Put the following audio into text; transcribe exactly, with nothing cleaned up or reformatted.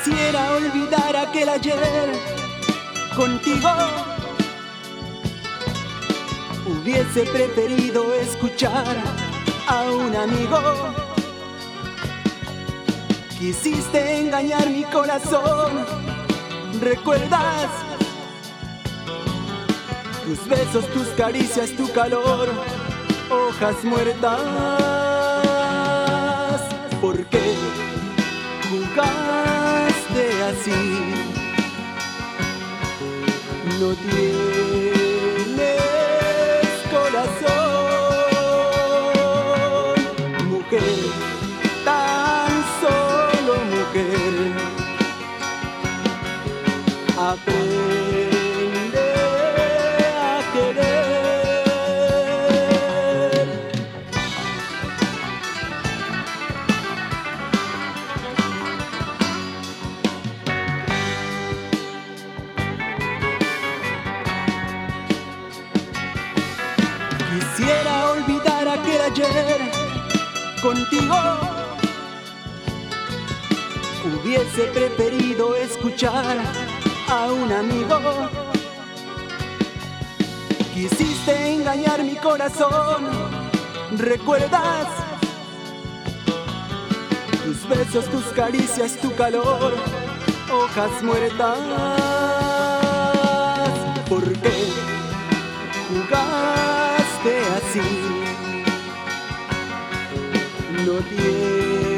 Quisiera olvidar aquel ayer contigo. Hubiese preferido escuchar a un amigo. Quisiste engañar mi corazón, ¿recuerdas? Tus besos, tus caricias, tu calor, hojas muertas. ¿Por qué jugaste así? No tienes corazón, mujer, tan solo mujer. Aprende a querer. Quisiera olvidar aquel ayer contigo. Hubiese preferido escuchar a un amigo. Quisiste engañar mi corazón, ¿recuerdas? Tus besos, tus caricias, tu calor, hojas muertas. ¿Por qué jugaste así? No tienes